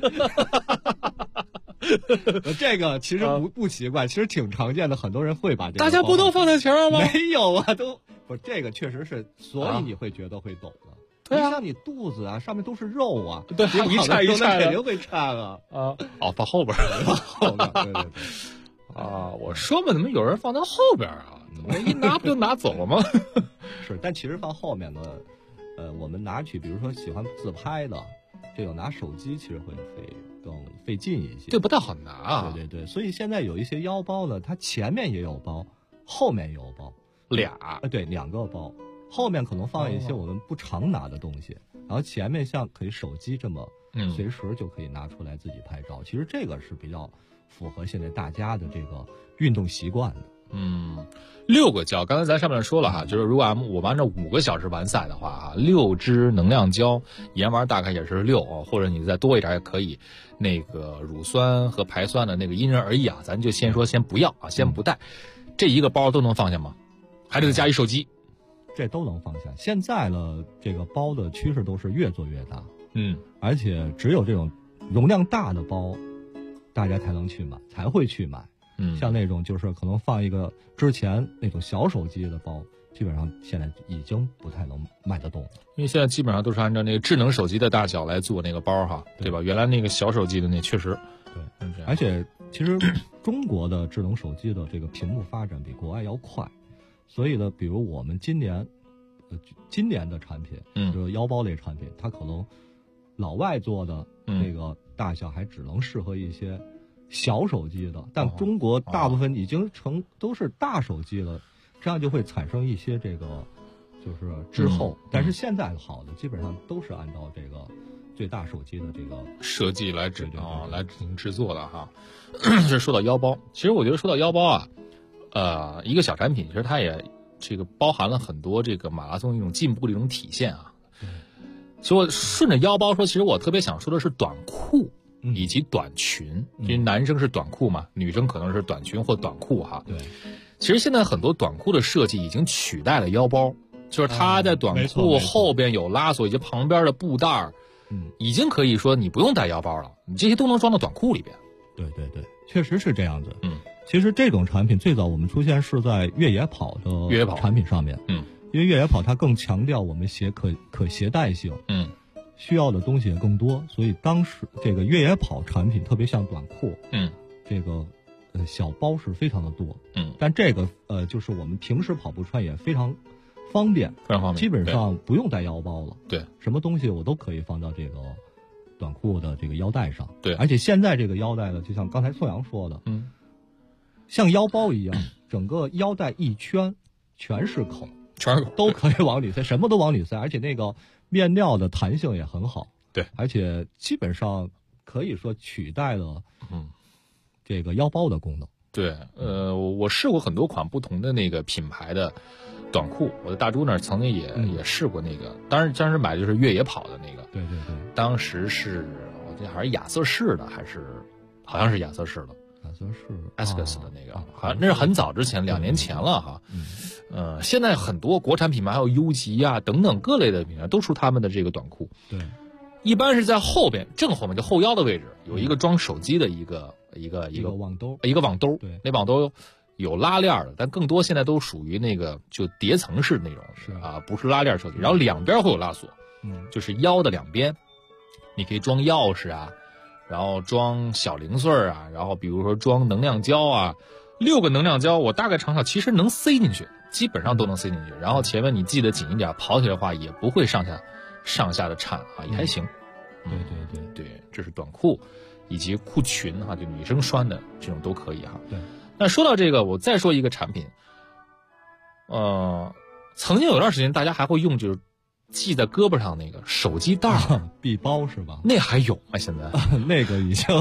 这个其实不奇怪，其实挺常见的，很多人会把这个。 大家不都放在前面吗？ 没有啊，都不，这个确实是，所以你会觉得会抖的。 对啊， 像你肚子啊，上面都是肉啊， 对，一颤一颤肯定会颤啊。 放后边， 放后边，对。 我说嘛，怎么有人放到后边啊？我一拿不就拿走了吗？ 是，但其实放后面呢，我们拿去，比如说喜欢自拍的，这个拿手机其实会更费劲一些。 这不太好拿啊。 对，所以现在有一些腰包呢，它前面也有包，后面也有包，两个包。后面可能放一些我们不常拿的东西，然后前面像可以手机这么随时就可以拿出来自己拍照。其实这个是比较符合现在大家的这个运动习惯的。 6个胶，刚才咱上面说了哈，就是如果我们按照5个小时完赛的话，6支能量胶，盐丸大概也是6，或者你再多一点也可以。那个乳酸和排酸的那个因人而异啊，咱就先说先不要啊，先不带。这一个包都能放下吗？还得加一手机？ 这都能放下。现在呢，这个包的趋势都是越做越大，而且只有这种容量大的包，大家才会去买。像那种就是可能放一个之前那种小手机的包，基本上现在已经不太能卖得动了。 因为现在基本上都是按照那个智能手机的大小来做那个包哈，对吧？原来那个小手机的那确实对，而且其实中国的智能手机的这个屏幕发展比国外要快。所以呢，比如我们今年的产品，就是腰包类产品，它可能老外做的那个大小还只能适合一些小手机的，但中国大部分已经都是大手机了，这样就会产生一些这个就是滞后。但是现在好的基本上都是按照这个最大手机的这个设计来进行制作的哈。这说到腰包，其实我觉得说到腰包啊。一个小产品，其实它也这个包含了很多这个马拉松一种进步的一种体现啊。所以我顺着腰包说，其实我特别想说的是短裤以及短裙，因为男生是短裤嘛，女生可能是短裙或短裤哈。 对， 其实现在很多短裤的设计已经取代了腰包，就是它在短裤后边有拉锁以及旁边的布袋已经可以说你不用带腰包了，你这些都能装到短裤里边。 对，确实是这样子。其实这种产品最早我们出现是在越野跑的产品上面，因为越野跑它更强调我们可携带性，需要的东西也更多，所以当时这个越野跑产品，特别像短裤，这个小包是非常的多，但这个就是我们平时跑步穿也非常方便， 非常方便， 基本上不用带腰包了， 对， 什么东西我都可以放到这个短裤的这个腰带上。 对， 而且现在这个腰带呢，就像刚才宋阳说的，像腰包一样，整个腰带一圈全是口，都可以往里塞，什么都往里塞，而且那个面料的弹性也很好。 对， 而且基本上可以说取代了这个腰包的功能。 对，我试过很多款不同的那个品牌的短裤，我在大珠那儿曾经也试过那个，当时买的就是越野跑的那个。 对对对， 当时是我记得还是亚瑟士的，好像是亚瑟士的。 亚瑟士 Essex 的那个，好像那是很早之前，2年前了哈。现在很多国产品牌还有优吉啊等等各类的品牌都出他们的这个短裤。 对， 一般是在后边正后面就后腰的位置有一个装手机的一个网兜， 一个网兜。 对， 那网兜有拉链的，但更多现在都属于那个就叠层式那种，不是拉链手机。然后两边会有拉锁，就是腰的两边，你可以装钥匙啊，然后装小零碎啊，然后比如说装能量胶啊，6个能量胶我大概尝尝，其实能塞进去，基本上都能塞进去。然后前面你系得紧一点，跑起来的话也不会上下的颤啊，也还行。对，这是短裤以及裤裙哈，就女生穿的这种都可以哈。 对。 那说到这个，我再说一个产品，曾经有段时间大家还会用就是系在胳膊上那个手机带臂包是吧？ 那还有吗？现在那个已经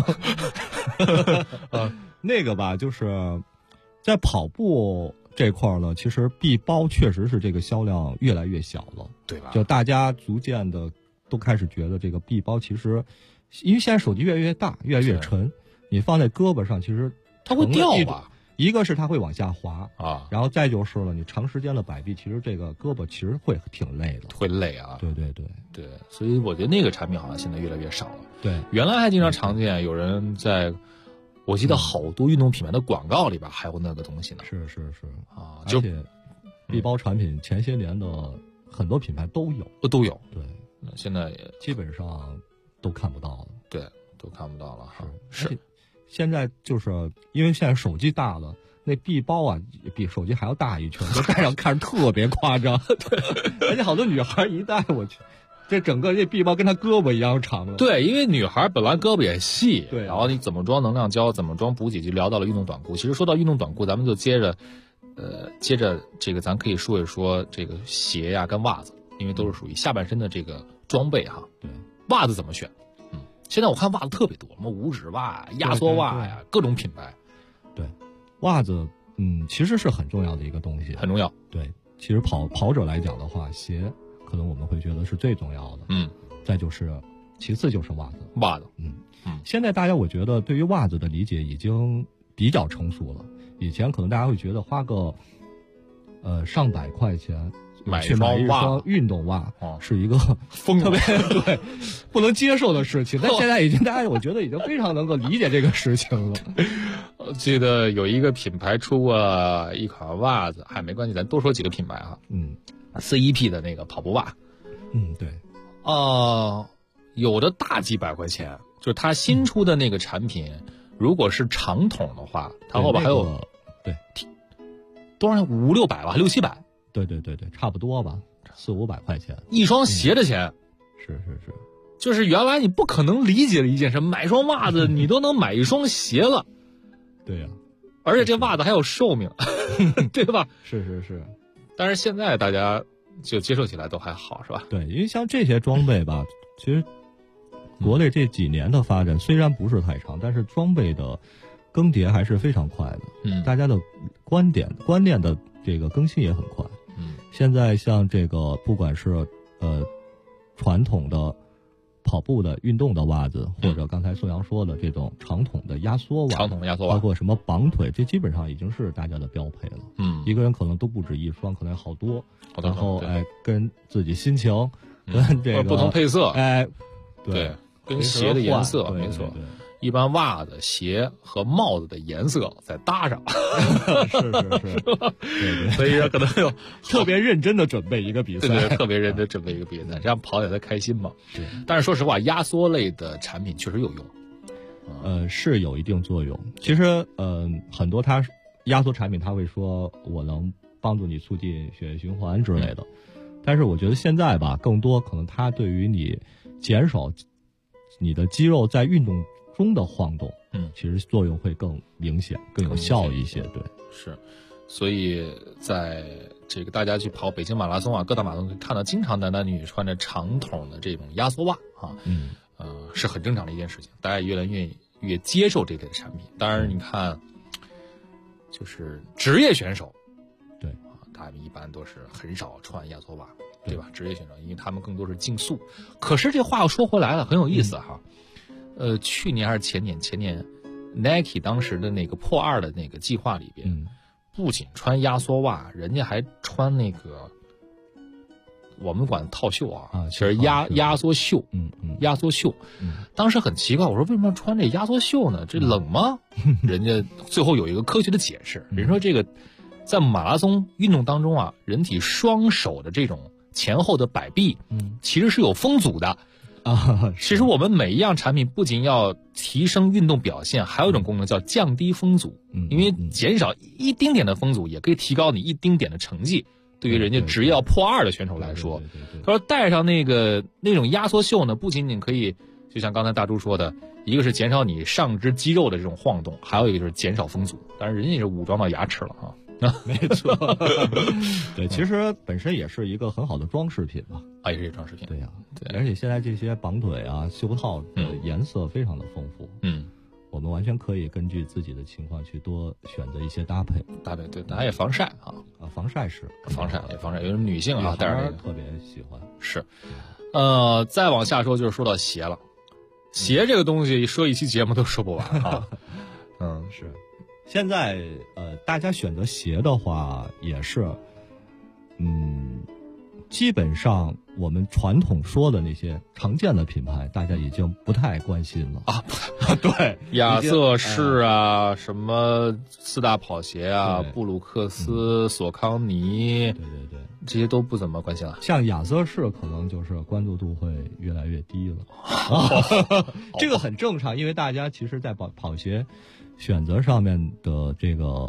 那个吧，就是在跑步这块呢，其实臂包确实是这个销量越来越小了， 对吧？ 就大家逐渐的都开始觉得这个臂包其实，因为现在手机越来越大，越来越沉，你放在胳膊上其实它会掉吧？ 一个是它会往下滑啊， 然后再就是了，你长时间的摆臂，其实这个胳膊其实会挺累的， 会累啊。 对， 所以我觉得那个产品好像现在越来越少了。 对， 原来还经常常见有人在，我记得好多运动品牌的广告里边还有那个东西呢。 是啊， 而且臂包产品前些年的很多品牌都有。对， 现在基本上都看不到了。 对，都看不到了哈。 是。现在就是因为现在手机大了，那臂包啊比手机还要大一圈，就戴上看着特别夸张。对，而且好多女孩一戴，我去，这整个这臂包跟她胳膊一样长了。 对，因为女孩本来胳膊也细， 对， 然后你怎么装能量胶，怎么装补给，就聊到了运动短裤。其实说到运动短裤，咱们就接着这个，咱可以说一说这个鞋呀跟袜子，因为都是属于下半身的这个装备哈。 对， 袜子怎么选？现在我看袜子特别多，什么五指袜、压缩袜呀，各种品牌。 对，袜子其实是很重要的一个东西， 很重要。 对，其实跑者来讲的话，鞋可能我们会觉得是最重要的。再就是其次就是袜子。现在大家我觉得对于袜子的理解已经比较成熟了。以前可能大家会觉得花个上百块钱买一双运动袜是一个特别对不能接受的事情，但现在已经大家我觉得已经非常能够理解这个事情了。 我记得有一个品牌出过一款袜子，没关系，咱多说几个品牌哈。CEP 的那个跑步袜。 对。 有的大几百块钱，就是它新出的那个产品，如果是长筒的话，它后边还有多少钱？500-600吧，600-700。 对，差不多吧，400-500块钱一双鞋的钱。 是， 就是原来你不可能理解的一件事，买双袜子你都能买一双鞋了。 对呀， 而且这袜子还有寿命，对吧？ 是。 但是现在大家就接受起来都还好，是吧？ 对，因为像这些装备吧，其实国内这几年的发展虽然不是太长，但是装备的更迭还是非常快的。大家的观念的这个更新也很快。现在像这个不管是传统的跑步的运动的袜子，或者刚才宋阳说的这种长筒的压缩袜，包括什么绑腿，这基本上已经是大家的标配了。一个人可能都不止一双，可能有好多，然后跟自己心情跟这个不同配色， 对， 跟鞋的颜色没错。一般袜子、鞋和帽子的颜色再搭上， 是，对， 所以可能有特别认真的准备一个比赛， 对，特别认真准备一个比赛，这样跑起来才开心嘛。但是说实话，压缩类的产品确实有用， 是有一定作用。其实，很多它压缩产品，它会说我能帮助你促进血液循环之类的，但是我觉得现在吧，更多可能它对于你减少你的肌肉在运动中的晃动，其实作用会更明显、更有效一些。对， 是。所以在这个大家去跑北京马拉松啊，各大马拉松看到经常男男女女穿着长筒的这种压缩袜啊，是很正常的一件事情，大家越来越接受这类的产品。当然，你看，就是职业选手， 对啊，他们一般都是很少穿压缩袜，对吧？职业选手，因为他们更多是竞速。可是这话又说回来了，很有意思哈。去年还是前年 ，Nike 当时的那个破2的那个计划里边。不仅穿压缩袜，人家还穿那个，我们管套袖啊，其实压缩袖，压缩袖。当时很奇怪，我说为什么要穿这压缩袖呢？这冷吗？人家最后有一个科学的解释，人说这个在马拉松运动当中啊，人体双手的这种前后的摆臂，其实是有风阻的。其实我们每一样产品不仅要提升运动表现，还有一种功能叫降低风阻。因为减少一丁点的风阻，也可以提高你一丁点的成绩。对于人家职业要破2的选手来说，他说带上那种压缩袖呢，不仅仅可以，就像刚才大猪说的，一个是减少你上肢肌肉的这种晃动，还有一个就是减少风阻。当然，人家也是武装到牙齿了啊。 没错，对，其实本身也是一个很好的装饰品嘛， 也是装饰品。 对呀，对，而且现在这些绑腿啊、袖套的颜色非常的丰富，我们完全可以根据自己的情况去多选择一些搭配。 对，它也防晒啊， 防晒是防晒，有什么女性啊，戴着这个特别喜欢。 是，再往下说就是说到鞋了，鞋这个东西说一期节目都说不完啊。 是。现在大家选择鞋的话也是，基本上我们传统说的那些常见的品牌，大家已经不太关心了啊。对， 亚瑟士啊，什么4大跑鞋啊，布鲁克斯、索康尼， 对， 这些都不怎么关心了。 像亚瑟士可能就是关注度会越来越低了。这个很正常，因为大家其实在跑鞋选择上面的这个，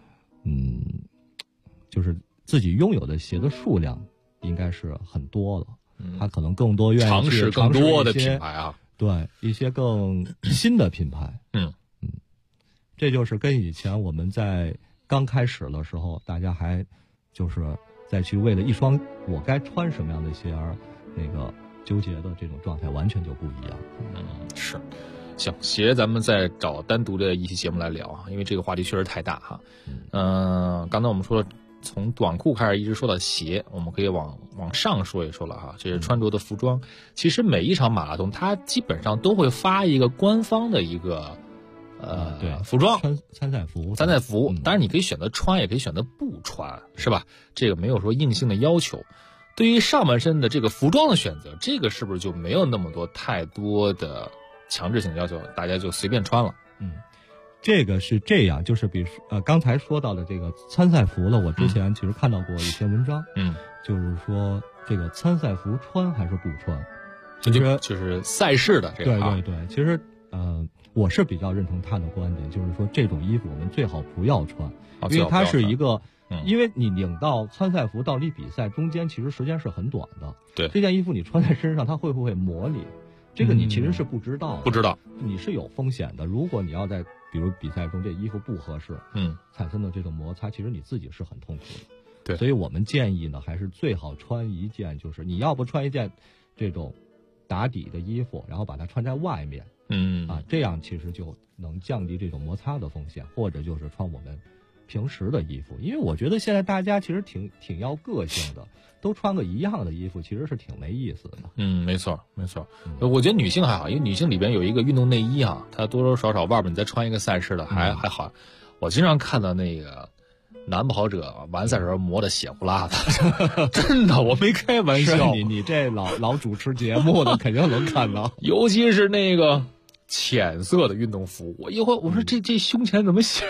就是自己拥有的鞋的数量应该是很多了。他可能更多愿意尝试更多的品牌啊， 对，一些更新的品牌。这就是跟以前我们在刚开始的时候，大家还就是再去为了一双我该穿什么样的鞋而那个纠结的这种状态完全就不一样。 是。行，鞋咱们再找单独的一期节目来聊啊，因为这个话题确实太大哈。刚才我们说了，从短裤开始一直说到鞋，我们可以往上说一说了哈。这是穿着的服装，其实每一场马拉松它基本上都会发一个官方的一个服装参赛服。 当然你可以选择穿，也可以选择不穿，是吧？这个没有说硬性的要求。对于上半身的这个服装的选择，这个是不是就没有那么多太多的强制性要求，大家就随便穿了？ 这个是这样，就是比如刚才说到的这个参赛服了，我之前其实看到过一篇文章，就是说这个参赛服穿还是不穿， 就是赛事的这个。 对，其实我是比较认同他的观点，就是说这种衣服我们最好不要穿，因为它是一个。因为你领到参赛服到离比赛中间，其实时间是很短的。 对， 这件衣服你穿在身上，它会不会磨你？这个你其实是不知道的。 不知道， 你是有风险的。如果你要在比如比赛中这衣服不合适，产生的这种摩擦，其实你自己是很痛苦的。 对， 所以我们建议呢，还是最好穿一件，就是你要不穿一件这种打底的衣服，然后把它穿在外面，这样其实就能降低这种摩擦的风险，或者就是穿我们平时的衣服，因为我觉得现在大家其实挺要个性的，都穿个一样的衣服，其实是挺没意思的。 没错。我觉得女性还好，因为女性里边有一个运动内衣啊，它多多少少外边你再穿一个赛事的还好。我经常看到那个男跑者完赛时候磨得血呼啦的，真的，我没开玩笑。 你这老主持节目的肯定能看到， 尤其是那个浅色的运动服，我一会儿我说这胸前怎么血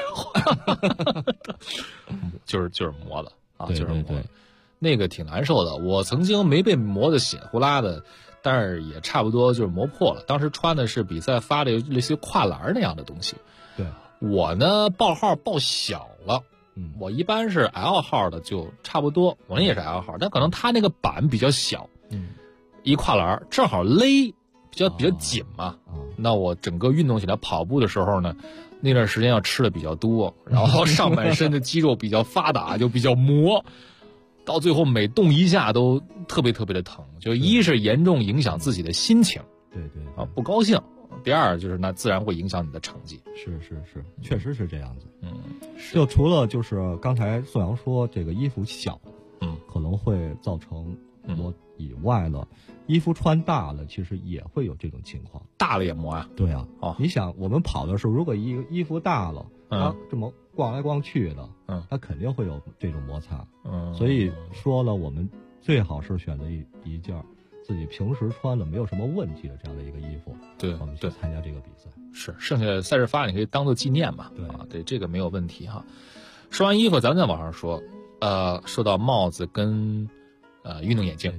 就是磨的啊，就是磨的，那个挺难受的。我曾经没被磨得血呼啦的，但是也差不多就是磨破了。当时穿的是比赛发的类似于跨栏那样的东西。 对， 我呢报号报小了，我一般是 L 号的就差不多，我那也是 L 号，但可能他那个板比较小，一跨栏正好勒比较紧嘛，那我整个运动起来跑步的时候呢，那段时间要吃的比较多，然后上半身的肌肉比较发达，就比较磨，到最后每动一下都特别特别的疼，就一是严重影响自己的心情， 对不高兴。第二就是那自然会影响你的成绩， 是，确实是这样子。就除了就是刚才宋阳说这个衣服小，可能会造成磨以外了，衣服穿大了，其实也会有这种情况。 大了也磨啊？ 对啊。你想我们跑的时候，如果衣服大了，它这么逛来逛去的，它肯定会有这种摩擦。所以说了，我们最好是选择一件自己平时穿的没有什么问题的这样的一个衣服， 对， 我们去参加这个比赛。 是，剩下的赛事发你可以当做纪念嘛。对，这个没有问题哈。说完衣服，咱们再往上说，说到帽子跟运动眼镜，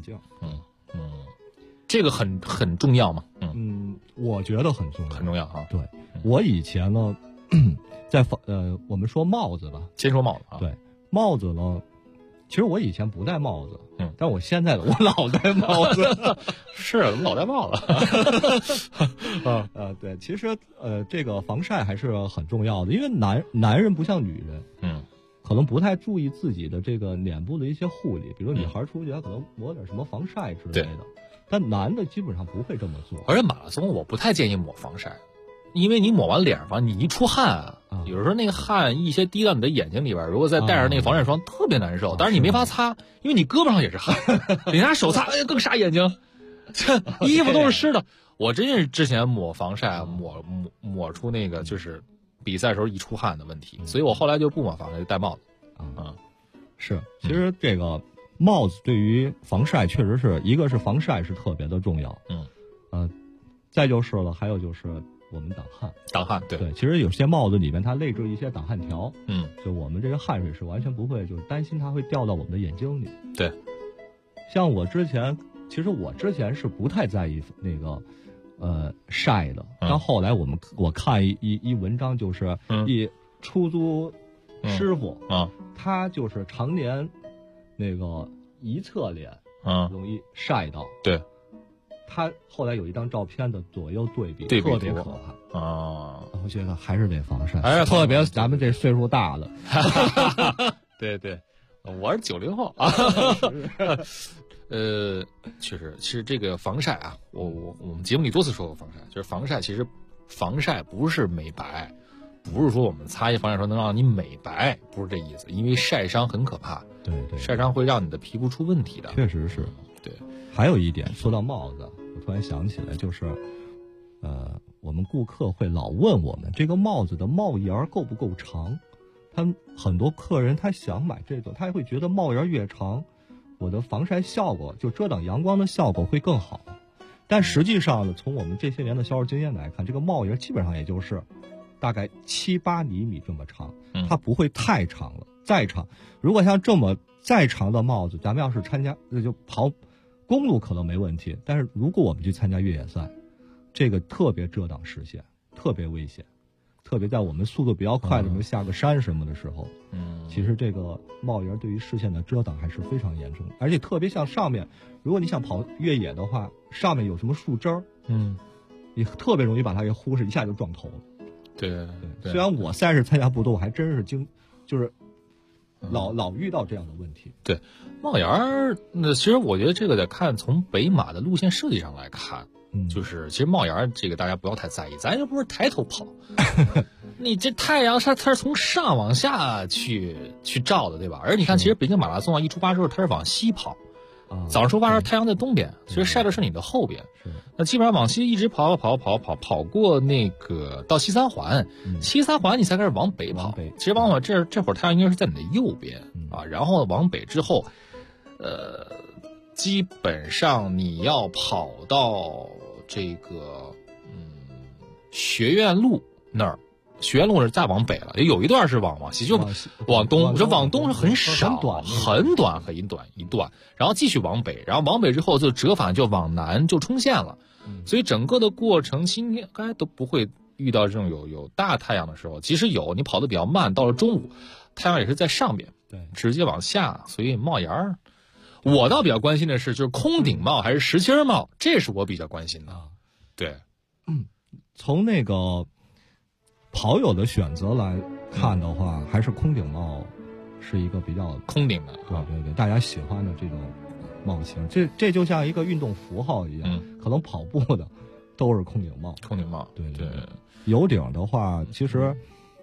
这个很重要嘛。 我觉得很重要， 很重要哈。 对，我以前呢，在我们说帽子吧， 先说帽子啊。 对，帽子呢。其实我以前不戴帽子，但我现在我老戴帽子， 是老戴帽子。 对，其实这个防晒还是很重要的，因为男人不像女人，可能不太注意自己的这个脸部的一些护理，比如女孩出去，她可能抹点什么防晒之类的，但男的基本上不会这么做。 而且马拉松我不太建议抹防晒。因为你抹完脸上，你一出汗有时候那个汗一些滴到你的眼睛里边，如果再戴上那个防晒霜，特别难受。但是你没法擦，因为你胳膊上也是汗，你拿手擦，更杀眼睛。这衣服都是湿的。我真是之前抹防晒，抹出那个就是比赛时候一出汗的问题，所以我后来就不抹防晒，就戴帽子。 是，其实这个帽子对于防晒确实是一个是防晒是特别的重要。再就是了，还有就是我们挡汗， 对， 其实有些帽子里面它内置一些挡汗条，就我们这个汗水是完全不会，就是担心它会掉到我们的眼睛里。 对， 像我之前是不太在意那个晒的，但后来我看一文章，就是一出租师傅他就是常年那个一侧脸容易晒到， 对。 他后来有一张照片的左右对比特别可怕我觉得还是得防晒，特别咱们这岁数大了。 对，我是90后啊。确实，其实这个防晒啊，我们节目里多次说过防晒，就是防晒，其实防晒不是美白，不是说我们擦一防晒霜能让你美白，不是这意思，因为晒伤很可怕， 对， 晒伤会让你的皮肤出问题的， 确实是。 对， 还有一点，说到帽子，我突然想起来，就是我们顾客会老问我们这个帽子的帽檐够不够长，很多客人他想买这种，他会觉得帽檐越长，我的防晒效果就遮挡阳光的效果会更好，但实际上呢，从我们这些年的销售经验来看，这个帽檐基本上也就是大概7-8厘米这么长，它不会太长了。再长，如果像这么再长的帽子，咱们要是参加就跑公路可能没问题，但是如果我们去参加越野赛，这个特别遮挡视线，特别危险，特别在我们速度比较快的时候，下个山什么的时候，其实这个帽檐对于视线的遮挡还是非常严重的，而且特别像上面，如果你想跑越野的话，上面有什么树枝儿，你特别容易把它给忽视，一下就撞头了。 对， 虽然我赛事参加不多，我还真是就是老遇到这样的问题。 对，帽檐儿，那其实我觉得这个得看从北马的路线设计上来看，就是其实帽檐儿这个大家不要太在意，咱又不是抬头跑，你这太阳它是从上往下去照的，对吧？而你看，其实北京马拉松啊，一出发时候它是往西跑，早上出发时候太阳在东边，其实晒的是你的后边。那基本上往西一直跑过那个到西三环，西三环你才开始往北跑。其实往往这会儿太阳应该是在你的右边啊，然后往北之后，基本上你要跑到这个学院路那儿。学院路是再往北了，有一段是往西，就往东。这往东是很少，很短一段，然后继续往北，然后往北之后就折返，就往南就冲线了。所以整个的过程今天应该都不会遇到这种有大太阳的时候。即使有，你跑得比较慢，到了中午，太阳也是在上边， 对， 直接往下。所以帽檐儿，我倒比较关心的是，就是空顶帽还是实心帽，这是我比较关心的。 对， 从那个跑友的选择来看的话，还是空顶帽是一个比较空顶的， 对，大家喜欢的这种帽型。这就像一个运动符号一样，可能跑步的都是空顶帽。 空顶帽， 对。有顶的话，其实，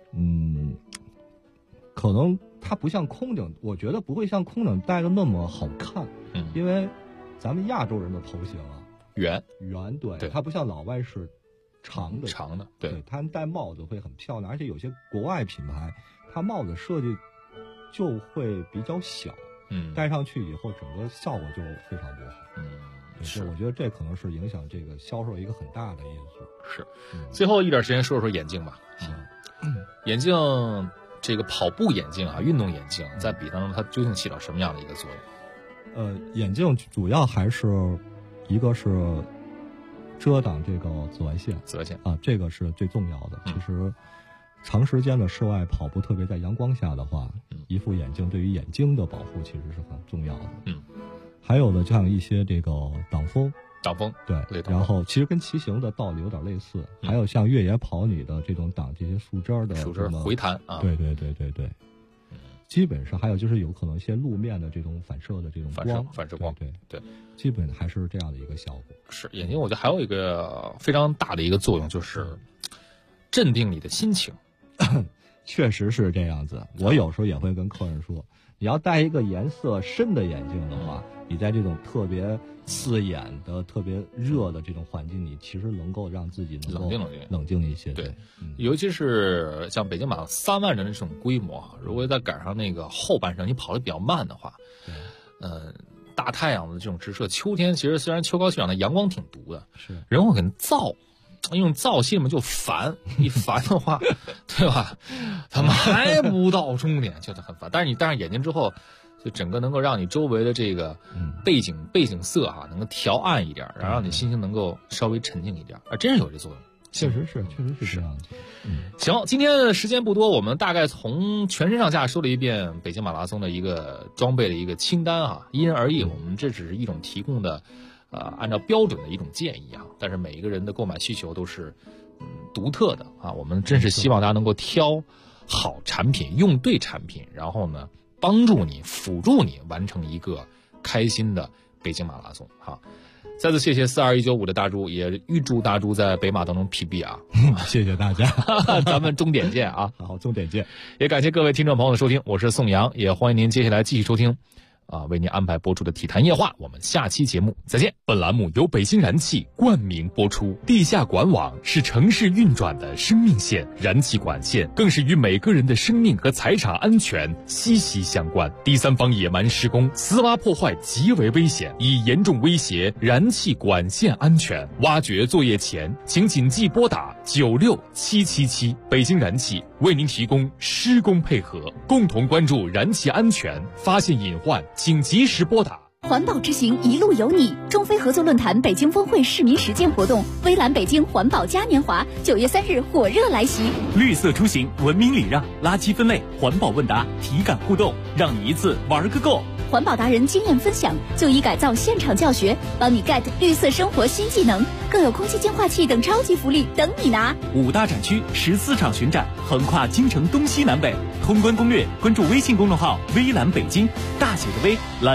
可能它不像空顶，我觉得不会像空顶戴的那么好看。因为咱们亚洲人的头型啊， 圆， 对，它不像老外是长的， 对， 它戴帽子会很漂亮，而且有些国外品牌，它帽子设计就会比较小，戴上去以后整个效果就非常不好。是，我觉得这可能是影响这个销售一个很大的因素。 是，最后一点时间说说眼镜吧。眼镜这个跑步眼镜啊，运动眼镜在比当中它究竟起到什么样的一个作用？ 眼镜主要还是一个是遮挡这个紫外线啊，这个是最重要的。其实长时间的室外跑步，特别在阳光下的话，一副眼镜对于眼睛的保护其实是很重要的。还有呢，像一些这个挡风，对，然后其实跟骑行的道理有点类似。还有像越野跑你的这种挡这些树枝的回弹啊， 对。基本上还有就是有可能一些路面的这种反射的这种反射光，对， 基本还是这样的一个效果。 是眼镜，我觉得还有一个非常大的一个作用，就是镇定你的心情。 确实是这样子，我有时候也会跟客人说，你要戴一个颜色深的眼镜的话，你在这种特别刺眼的、特别热的这种环境里，其实能够让自己能够冷静一些。 对，尤其是像北京马3万人的这种规模啊，如果再赶上那个后半生你跑得比较慢的话，大太阳的这种直射，秋天其实虽然秋高气爽的阳光挺毒的，人会很燥。用燥心里面就烦，一烦的话，对吧？他们还不到终点，就是很烦。但是你戴上眼镜之后，就整个能够让你周围的这个背景色啊，能够调暗一点，然后让你心情能够稍微沉静一点，真是有这作用。 确实是这样子。 行，今天的时间不多，我们大概从全身上下说了一遍北京马拉松的一个装备的一个清单啊，因人而异。我们这只是一种提供的。按照标准的一种建议啊，但是每一个人的购买需求都是独特的啊。我们真是希望大家能够挑好产品，用对产品，然后呢，帮助你、辅助你完成一个开心的北京马拉松哈。再次谢谢42195的大猪，也预祝大猪在北马当中 PB 啊！ 谢谢大家， 咱们终点见啊！ 好，终点见。 也感谢各位听众朋友的收听，我是宋阳，也欢迎您接下来继续收听。为您安排播出的体坛夜话，我们下期节目再见。 本栏目由北京燃气冠名播出。地下管网是城市运转的生命线，燃气管线更是与每个人的生命和财产安全息息相关。第三方野蛮施工、私挖破坏极为危险，已严重威胁燃气管线安全。挖掘作业前，请谨记拨打96777。北京燃气为您提供施工配合，共同关注燃气安全，发现隐患请及时拨打。 环保之行一路有你，中非合作论坛北京峰会市民实践活动，微蓝北京环保嘉年华9月3日火热来袭。 绿色出行，文明礼让，垃圾分类，环保问答，体感互动，让你一次玩个够。 环保达人经验分享，就医改造现场教学，帮你 get 绿色生活新技能，更有空气净化器等超级福利等你拿。 5大展区14场巡展，横跨京城东西南北。通关攻略，关注微信公众号微蓝北京，大写的微蓝。